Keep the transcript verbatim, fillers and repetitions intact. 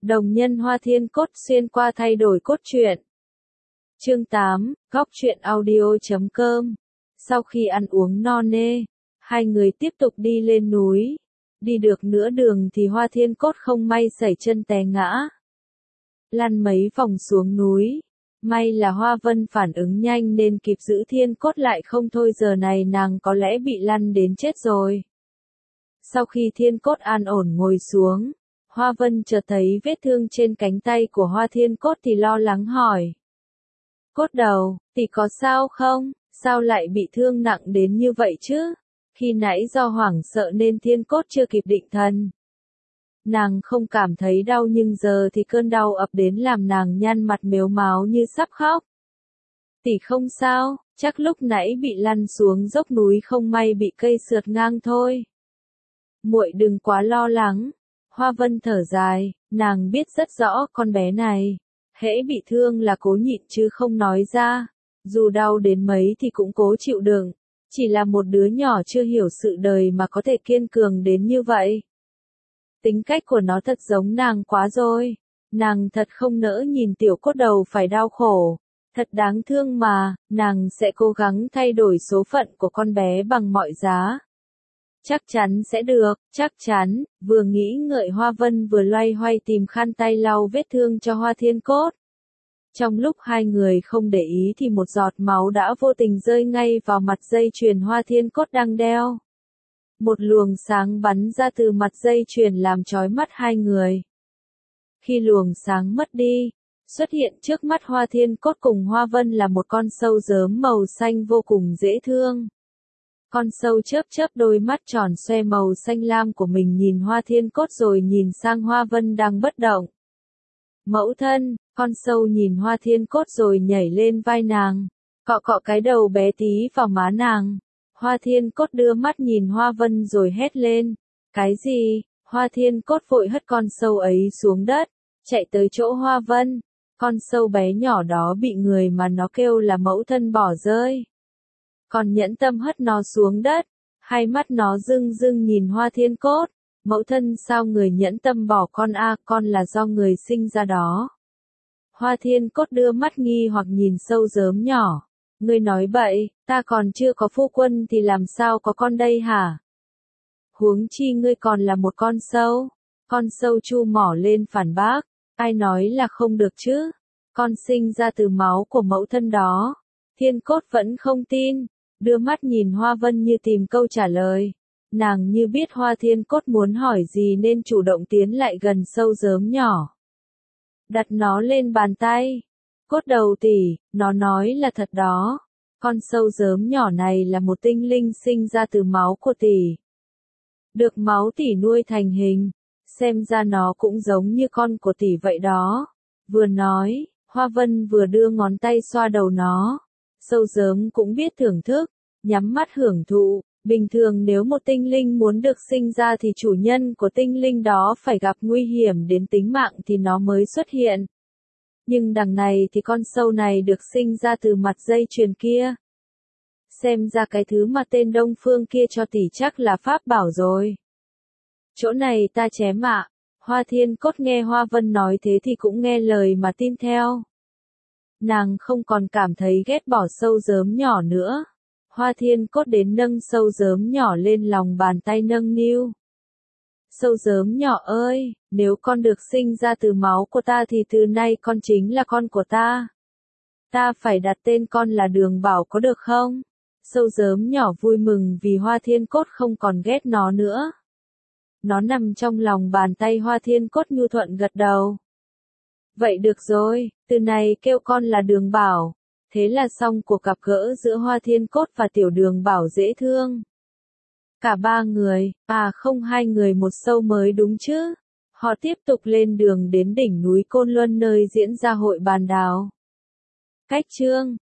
Đồng nhân Hoa Thiên Cốt xuyên qua thay đổi cốt truyện. Chương tám, góc truyện audio chấm com. Sau khi ăn uống no nê, hai người tiếp tục đi lên núi. Đi được nửa đường thì Hoa Thiên Cốt không may sẩy chân té ngã. Lăn mấy vòng xuống núi. May là Hoa Vân phản ứng nhanh nên kịp giữ Thiên Cốt lại, không thôi giờ này nàng có lẽ bị lăn đến chết rồi. Sau khi Thiên Cốt an ổn ngồi xuống, Hoa Vân chợt thấy vết thương trên cánh tay của Hoa Thiên Cốt thì lo lắng hỏi. Cốt đầu, tỷ có sao không? Sao lại bị thương nặng đến như vậy chứ? Khi nãy do hoảng sợ nên Thiên Cốt chưa kịp định thần. Nàng không cảm thấy đau nhưng giờ thì cơn đau ập đến làm nàng nhăn mặt mếu máo như sắp khóc. Tỷ không sao, chắc lúc nãy bị lăn xuống dốc núi không may bị cây sượt ngang thôi. Muội đừng quá lo lắng. Hoa Vân thở dài, nàng biết rất rõ con bé này, hễ bị thương là cố nhịn chứ không nói ra, dù đau đến mấy thì cũng cố chịu đựng, chỉ là một đứa nhỏ chưa hiểu sự đời mà có thể kiên cường đến như vậy. Tính cách của nó thật giống nàng quá rồi, nàng thật không nỡ nhìn tiểu Cốt đầu phải đau khổ, thật đáng thương mà, nàng sẽ cố gắng thay đổi số phận của con bé bằng mọi giá. Chắc chắn sẽ được, chắc chắn, vừa nghĩ ngợi Hoa Vân vừa loay hoay tìm khăn tay lau vết thương cho Hoa Thiên Cốt. Trong lúc hai người không để ý thì một giọt máu đã vô tình rơi ngay vào mặt dây chuyền Hoa Thiên Cốt đang đeo. Một luồng sáng bắn ra từ mặt dây chuyền làm chói mắt hai người. Khi luồng sáng mất đi, xuất hiện trước mắt Hoa Thiên Cốt cùng Hoa Vân là một con sâu giớm màu xanh vô cùng dễ thương. Con sâu chớp chớp đôi mắt tròn xoe màu xanh lam của mình nhìn Hoa Thiên Cốt rồi nhìn sang Hoa Vân đang bất động. Mẫu thân, con sâu nhìn Hoa Thiên Cốt rồi nhảy lên vai nàng, cọ cọ cái đầu bé tí vào má nàng. Hoa Thiên Cốt đưa mắt nhìn Hoa Vân rồi hét lên. Cái gì? Hoa Thiên Cốt vội hất con sâu ấy xuống đất, chạy tới chỗ Hoa Vân. Con sâu bé nhỏ đó bị người mà nó kêu là mẫu thân bỏ rơi. Còn nhẫn tâm hất nó xuống đất, hai mắt nó rưng rưng nhìn Hoa Thiên Cốt. Mẫu thân sao người nhẫn tâm bỏ con a, à, con là do người sinh ra đó. Hoa Thiên Cốt đưa mắt nghi hoặc nhìn sâu giớm nhỏ. Ngươi nói bậy, ta còn chưa có phu quân thì làm sao có con đây hả? Huống chi ngươi còn là một con sâu. Con sâu chu mỏ lên phản bác. Ai nói là không được chứ? Con sinh ra từ máu của mẫu thân đó. Thiên Cốt vẫn không tin. Đưa mắt nhìn Hoa Vân như tìm câu trả lời. Nàng như biết Hoa Thiên Cốt muốn hỏi gì nên chủ động tiến lại gần sâu giớm nhỏ. Đặt nó lên bàn tay. Cốt đầu tỷ, nó nói là thật đó. Con sâu giớm nhỏ này là một tinh linh sinh ra từ máu của tỷ. Được máu tỷ nuôi thành hình. Xem ra nó cũng giống như con của tỷ vậy đó. Vừa nói, Hoa Vân vừa đưa ngón tay xoa đầu nó. Sâu giớm cũng biết thưởng thức, nhắm mắt hưởng thụ. Bình thường nếu một tinh linh muốn được sinh ra thì chủ nhân của tinh linh đó phải gặp nguy hiểm đến tính mạng thì nó mới xuất hiện. Nhưng đằng này thì con sâu này được sinh ra từ mặt dây chuyền kia. Xem ra cái thứ mà tên Đông Phương kia cho tỷ chắc là pháp bảo rồi. Chỗ này ta chém ạ. Hoa Thiên Cốt nghe Hoa Vân nói thế thì cũng nghe lời mà tin theo. Nàng không còn cảm thấy ghét bỏ sâu giớm nhỏ nữa. Hoa Thiên Cốt đến nâng sâu giớm nhỏ lên lòng bàn tay nâng niu. Sâu giớm nhỏ ơi, nếu con được sinh ra từ máu của ta thì từ nay con chính là con của ta. Ta phải đặt tên con là Đường Bảo có được không? Sâu giớm nhỏ vui mừng vì Hoa Thiên Cốt không còn ghét nó nữa. Nó nằm trong lòng bàn tay Hoa Thiên Cốt nhu thuận gật đầu. Vậy được rồi, từ này kêu con là Đường Bảo. Thế là xong cuộc gặp gỡ giữa Hoa Thiên Cốt và tiểu Đường Bảo dễ thương. Cả ba người, à không hai người một sâu mới đúng chứ. Họ tiếp tục lên đường đến đỉnh núi Côn Luân nơi diễn ra hội bàn đào. Cách chương